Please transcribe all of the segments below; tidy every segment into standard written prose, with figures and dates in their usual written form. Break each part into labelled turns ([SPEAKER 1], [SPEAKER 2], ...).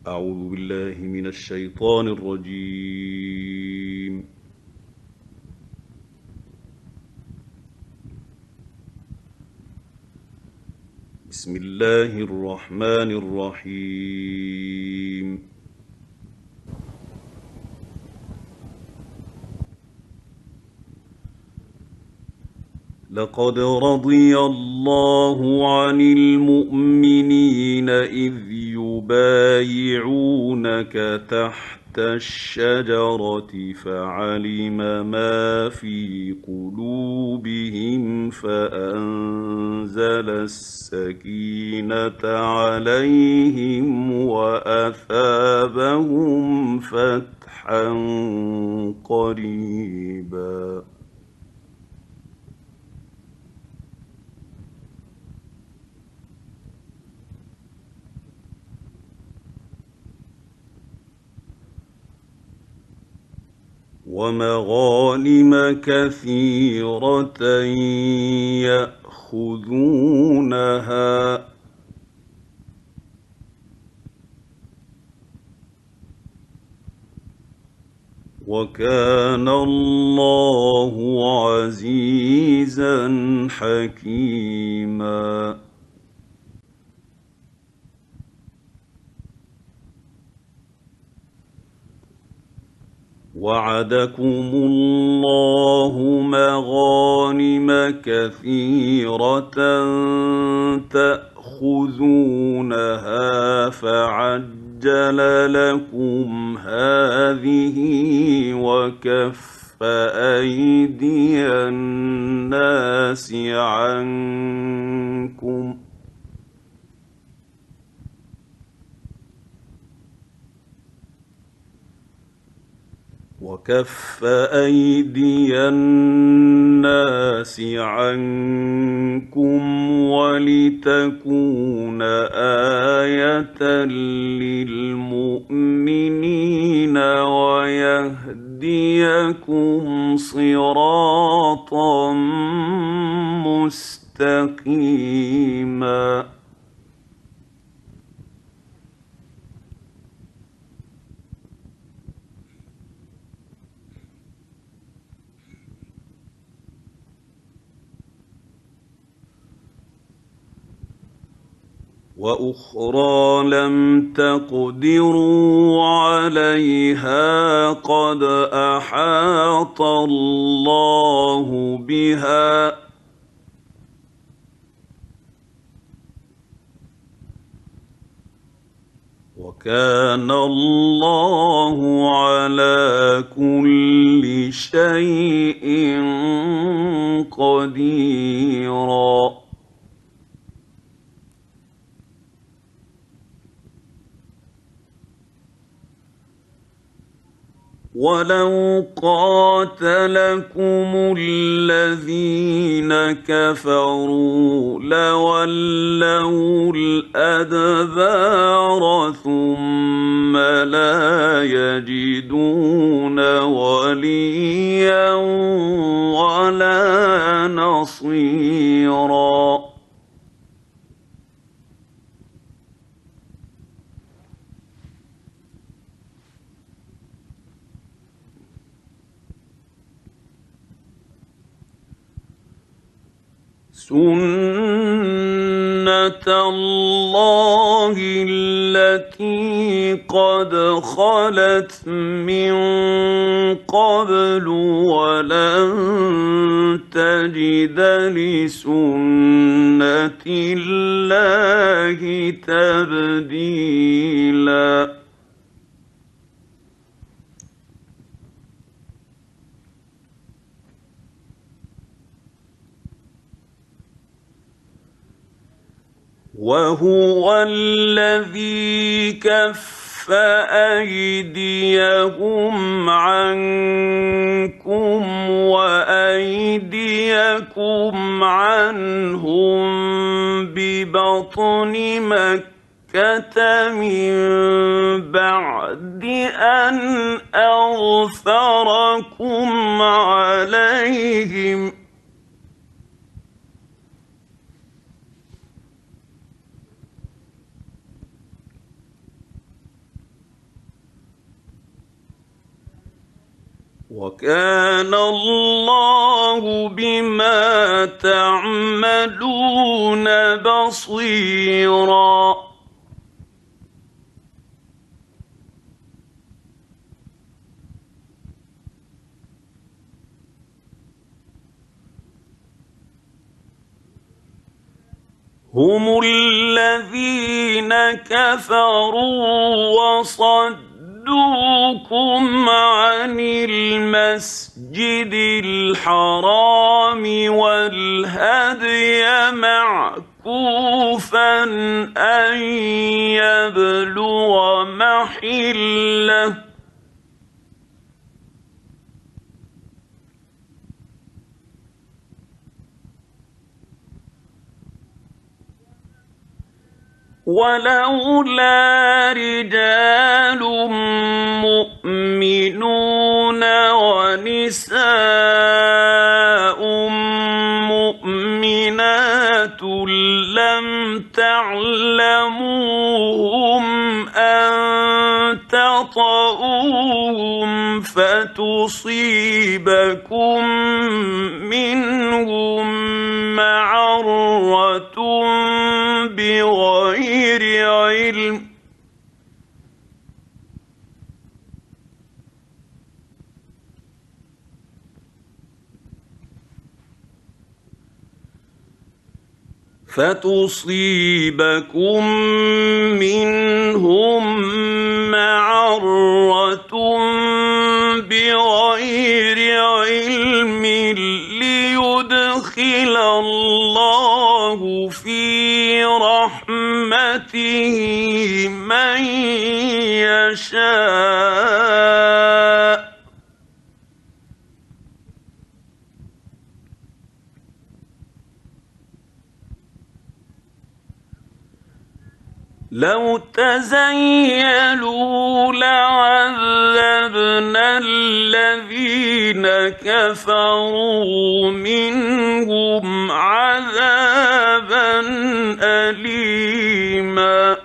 [SPEAKER 1] أعوذ بالله من الشيطان الرجيم. بسم الله الرحمن الرحيم. لقد رضي الله عن المؤمنين إذ يبايعونك تحت الشجرة فعلم ما في قلوبهم فأنزل السكينة عليهم وأثابهم فتحا قريبا. ومغانم كثيرة يأخذونها وكان الله عزيزا حكيما. وعدكم الله مغانم كثيرة تأخذونها فعجل لكم هذه وكف أيدي الناس عنكم ولتكون آية للمؤمنين ويهديكم صراطا مستقيما. وأخرى لم تقدروا عليها قد أحاط الله بها وكان الله على كل شيء قديرا. ولو قاتلكم الذين كفروا لولوا الأدبار ثم لا يجدون وليا ولا نصيرا. سُنَّةَ اللَّهِ الَّتِي قَدْ خَلَتْ مِن قَبْلُ وَلَن تَجِدَ لِسُنَّةِ اللَّهِ تَبْدِيلًا. وهو الذي كف أيديهم عنكم وأيديكم عنهم ببطن مكة من بعد أن أظفركم عليهم وكان الله بما تعملون بصيرا. هم الذين كفروا وصدوكم عن المسجد الحرام والهدي معكوفا أن يبلغ محله ولولا رجال مؤمنون ونساء مؤمنات لم تعلموهم أن تطؤوهم فتصيبكم منهم معرة بغير علم بغير علم ليدخل الله في رحمته من يشاء لو تزيلوا لعذبنا الذين كفروا منهم عذابا أليما.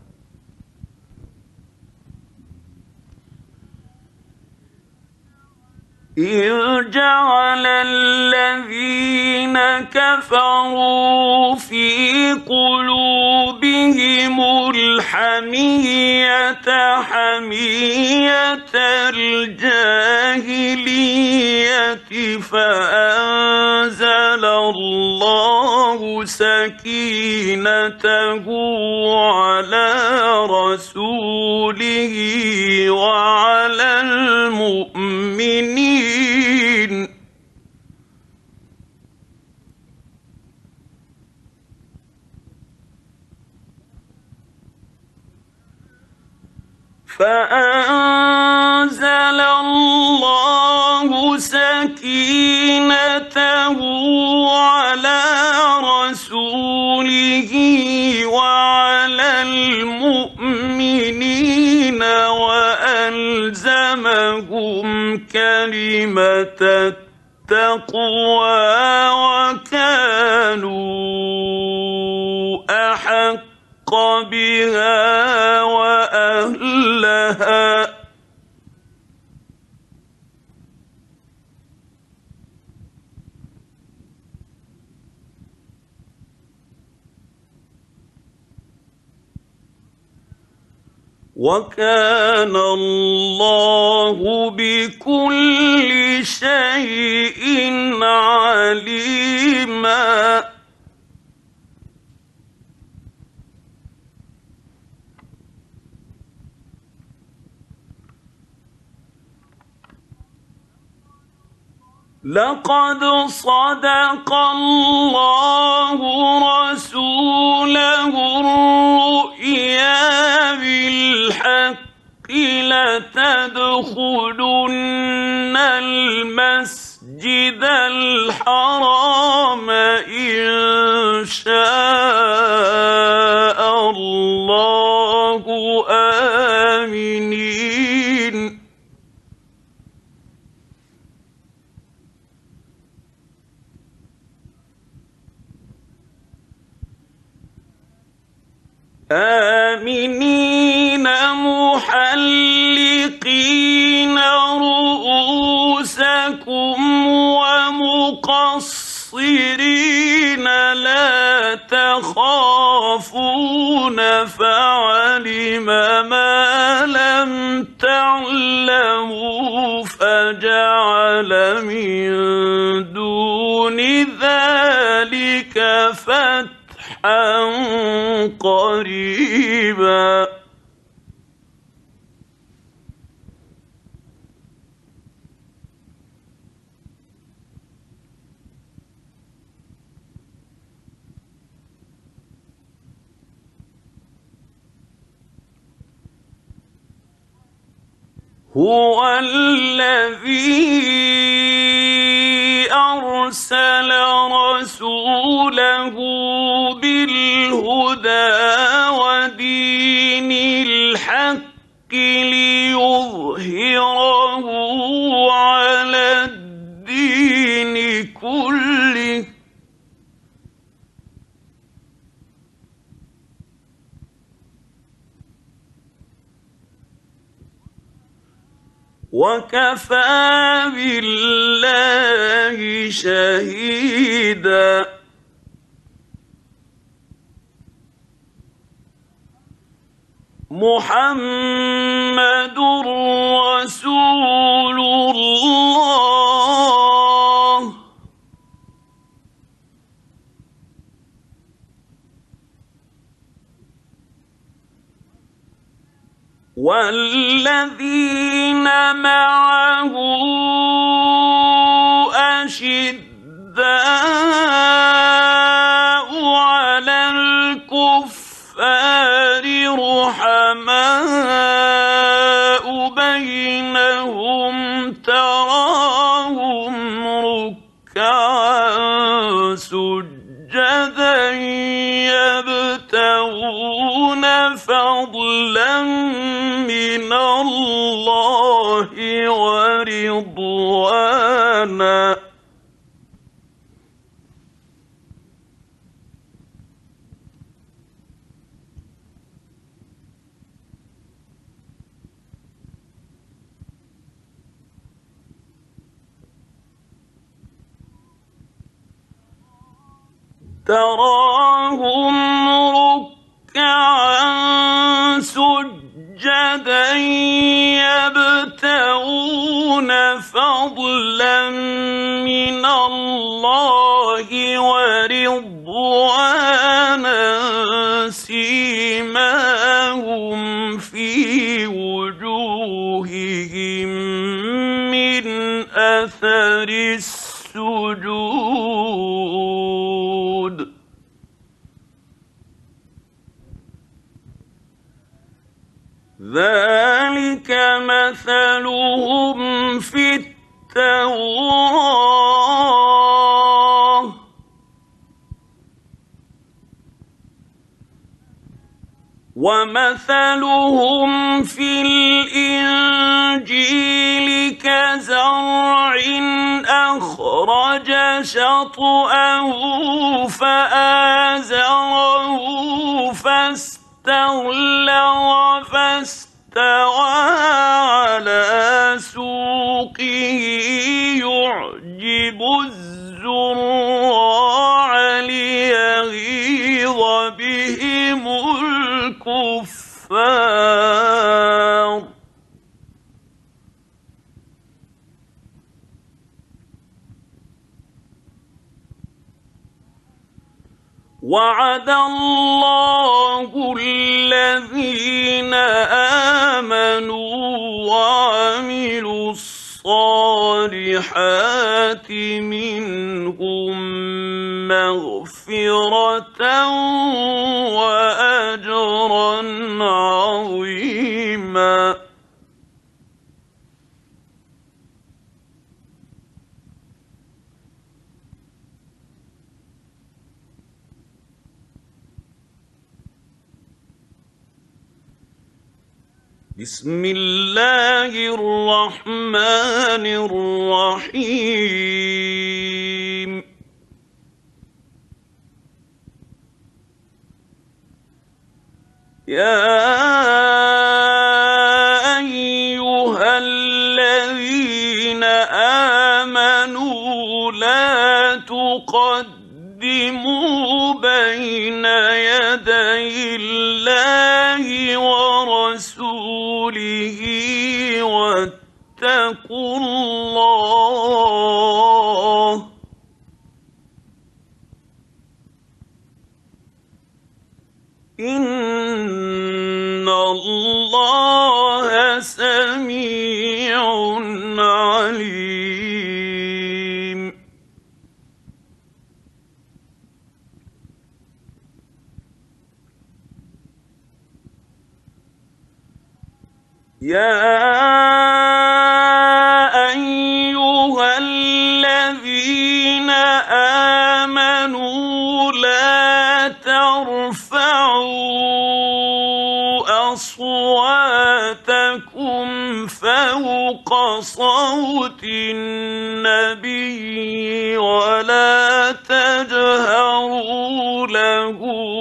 [SPEAKER 1] إذ جعل الذين كفروا في قلوبهم الحمية حمية الجاهلية فأنزل الله سكينته على رسوله وعلى المؤمنين فأنزل الله سكينته على رسوله وعلى المؤمنين وألزمهم كلمة التقوى وكانوا أحق بها وأهلها. وكان الله بكل شيء عليما. لقد صدق الله رسوله الرؤيا بالحق لتدخلن المسجد الحرام إن شاء الله آمنين محلقين رؤوسكم مقصرين لا تخافون فعلم ما لم تعلموا فجعل من دون ذلك فتحا قريبا. هو الذي أرسل رسوله بالهدى ودين الحق ليظهره على الدين كله وكفى بالله شهيدا. محمد رسول الله والذين معه أشداء على الكفار رحماء بينهم تراهم ركعا سجدا يبتغون فضلا من الله ورضوانا تراهم ركعا سجدا يبتغون فضلا من الله ورضوانا سيماهم في وجوههم من أثر السجود ذلك مثلهم في التوراة ومثلهم في الإنجيل كزرع أخرج شطأه فآزره فاستغلظ فاستوى على سوقه يعجب الزراع ليغيظ بهم الكفار وعد الله الذين آمنوا وعملوا الصالحات منهم مغفرة وأجرا عظيما بسم الله الرحمن الرحيم يا أيها الذين آمنوا لا ورسوله واتقوا الله إن الله سميع عليم. يا أيها الذين آمنوا لا ترفعوا أصواتكم فوق صوت النبي ولا تجهروا له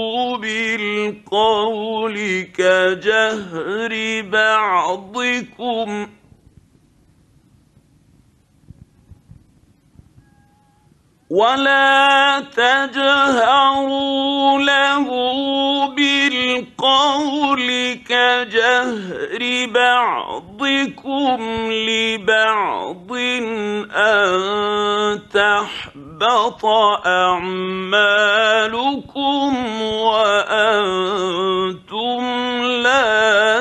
[SPEAKER 1] بالقول كجهر بعضكم لبعض أن تحبط أعمالكم وأنتم لا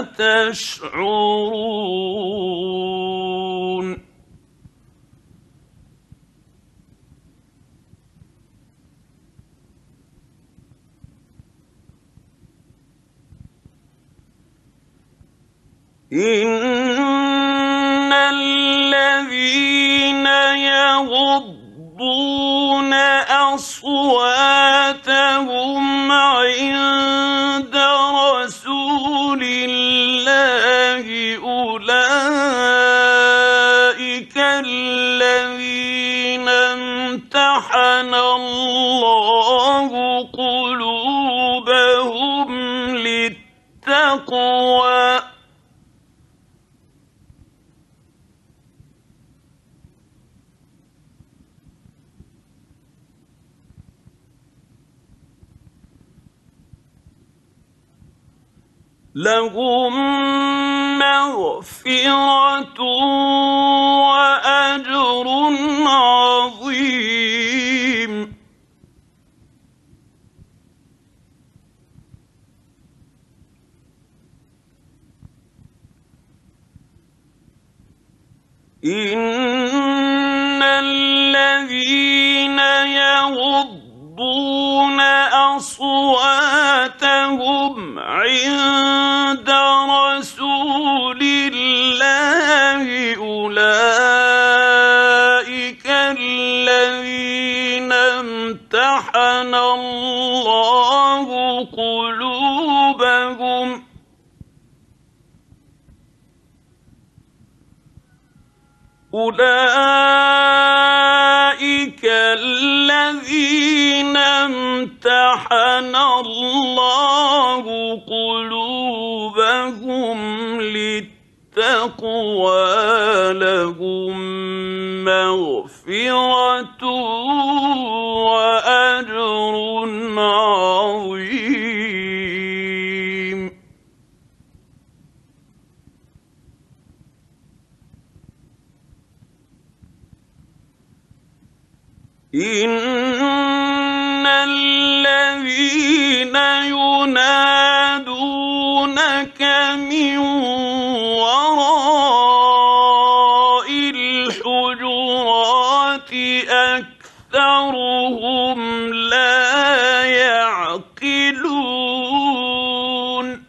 [SPEAKER 1] تشعرون. إن الذين يغضون أصواتهم عند رسول الله أولئك الذين امتحن الله قلوبهم للتقوى لهم مغفرة وأجر عظيم. إن الذين يغضون أصواتهم عند رسول الله أولئك الذين امتحن الله قلوبهم أولئك الذين امتحن الله قلوبهم للتقوى لهم مغفرة وأجر عظيم. إن الذين ينادونك من وراء الحجرات أكثرهم لا يعقلون.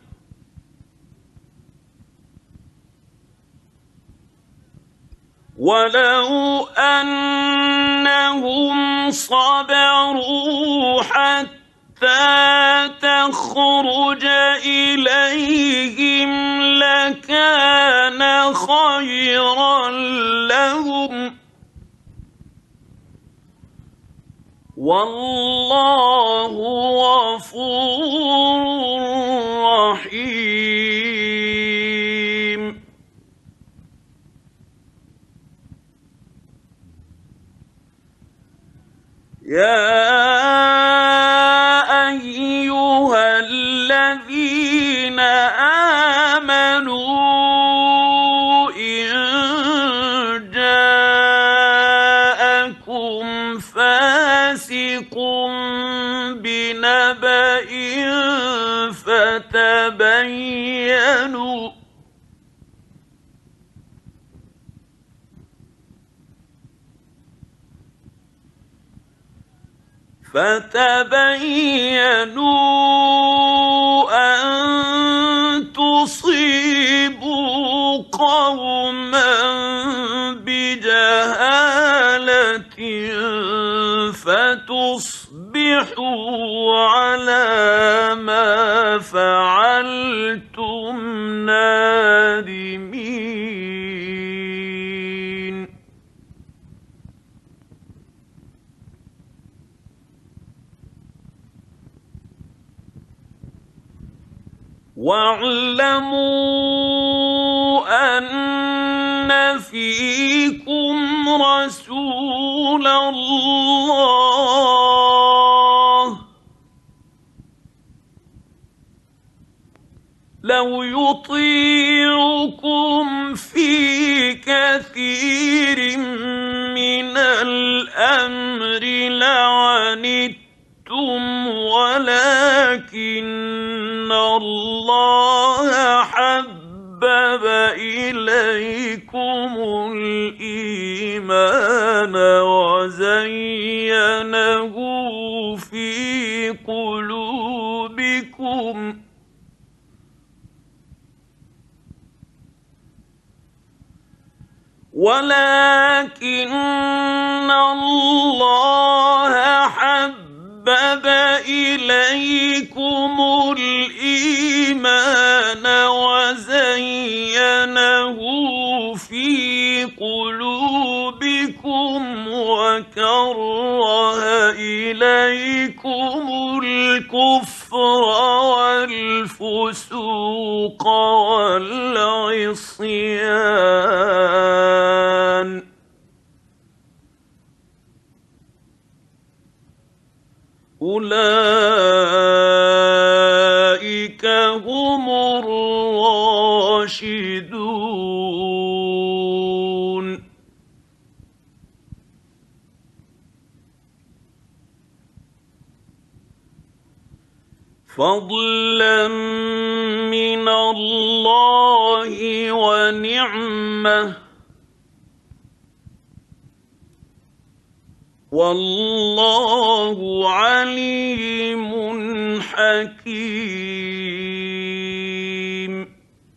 [SPEAKER 1] ولو أنهم صبروا حتى تخرج إليهم لكان خيرا لهم والله غفور رحيم. يا أيها الذين فَتَبَيَّنُوا أَن تُصِيبُوا قَوْمًا بِجَهَالَةٍ فَتُصْبِحُوا عَلَىٰ مَا فَعَلْتُمْ نَادِمِينَ. وَاعْلَمُوا أَنَّ فِيكُمْ رَسُولَ اللَّهِ لَوْ يُطِيعُكُمْ فِي كَثِيرٍ مِّنَ الْأَمْرِ لَعَنِتُّمْ وَلَٰكِنَّ اللَّهَ حَبَّبَ إِلَيْكُمُ الْإِيمَانَ وَزَيَّنَهُ فِي قُلُوبِكُمْ وَكَرَّهَ إِلَيْكُمُ الْكُفْرَ وَالْفُسُوقَ وَالْعِصْيَانَ ۚ أُولَٰئِكَ هُمُ الرَّاشِدُونَ. فَضْلًا مِّنَ اللَّهِ وَنِعْمَةً ۚ وَاللَّهُ عَلِيمٌ حَكِيمٌ.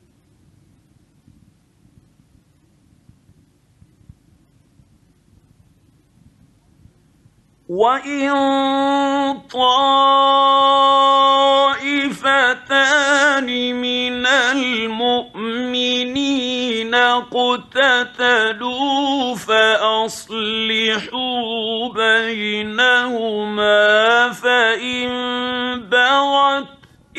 [SPEAKER 1] وَإِن طَائِفَتَانِ مِنَ الْمُؤْمِنِينَ اقْتَتَلُوا فَأَصْلِحُوا بَيْنَهُمَا ۖ فَإِن بَغَتْ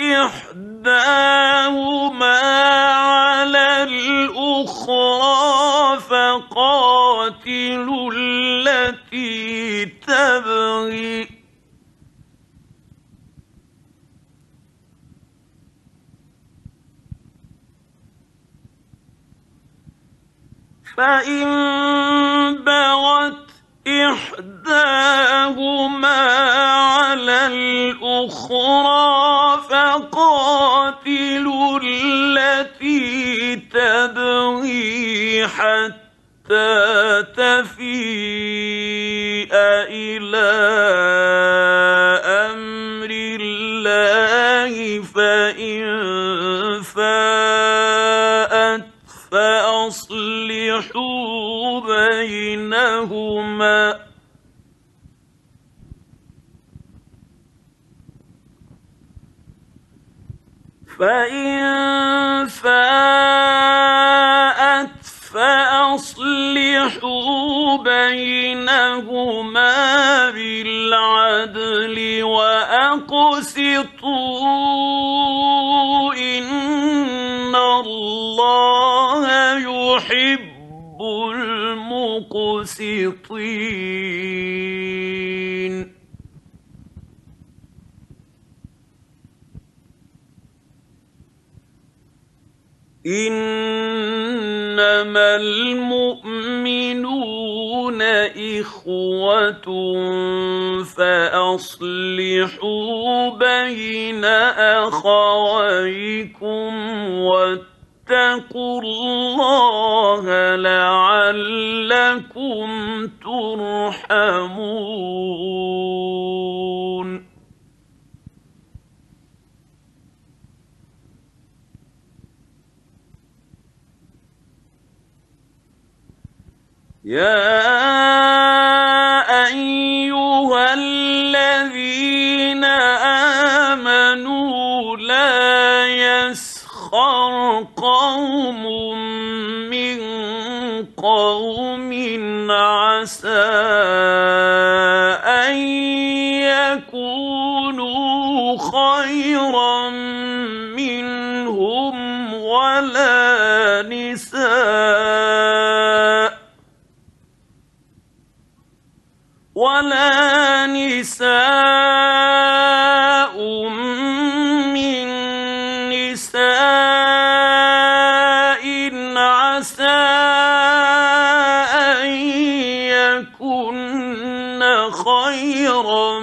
[SPEAKER 1] إِحْدَاهُمَا عَلَى الْأُخْرَىٰ فَقَاتِلُوا الَّتِي تَبْغِي ۖ فَإِن بَغَتْ إِحْدَاهُمَا عَلَى الْأُخْرَىٰ فَقَاتِلُوا الَّتِي تَبْغِي حَتَّىٰ تَفِيءَ إِلَىٰ أَمْرِ اللَّهِ ۚ فَإِن فَاءَتْ فَأَصْلِحُوا بَيْنَهُمَا ۖ بِالْعَدْلِ وَأَقْسِطُوا ۖ إِنَّ اللَّهَ يُحِبُّ الْمُقْسِطِينَ. إِنَّمَا الْمُؤْمِنُونَ إِخْوَةٌ فَأَصْلِحُوا بَيْنَ أَخَوَيْكُمْ وَاتَّقُوا اللَّهَ لَعَلَّكُمْ تُرْحَمُونَ. يا أيها الذين آمنوا لا يسخر قوم من قوم عسى أن يكونوا خيرا منهم ولا نساء من نساء عسى أن يكن خيرا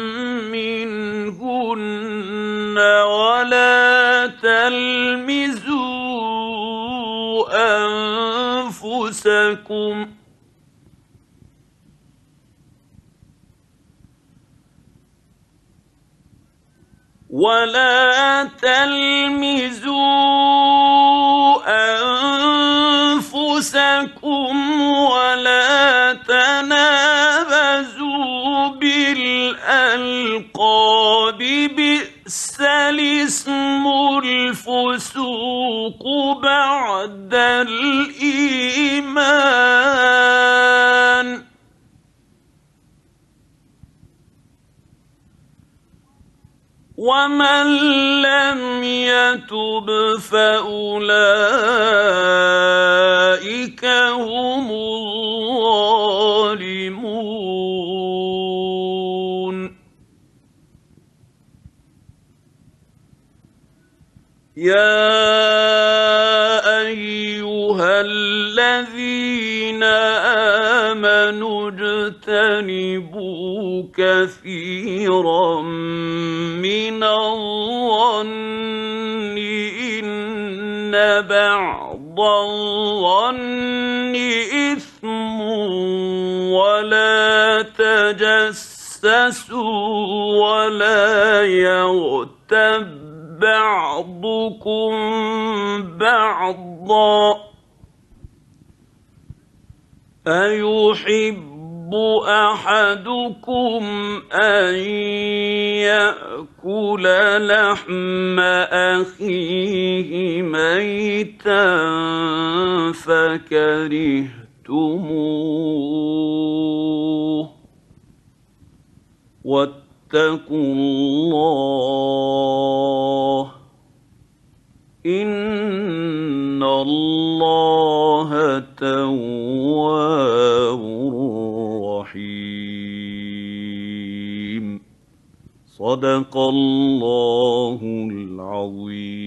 [SPEAKER 1] منهن ولا تلمزوا أنفسكم ولا تنابزوا بالألقاب بئس الاسم الفسوق بعد الإيمان ومن لم يتب فأولئك هم الظالمون يا أيها الذين آمنوا اجتنبوا كثيرا من الظن إن بعض الظن إثم ولا تجسسوا ولا يغتب بعضكم بعضا أيحب أحدكم أن يأكل لحم أخيه ميتا فكرهتموه واتقوا الله إن الله تواب رحيم صدق الله العظيم.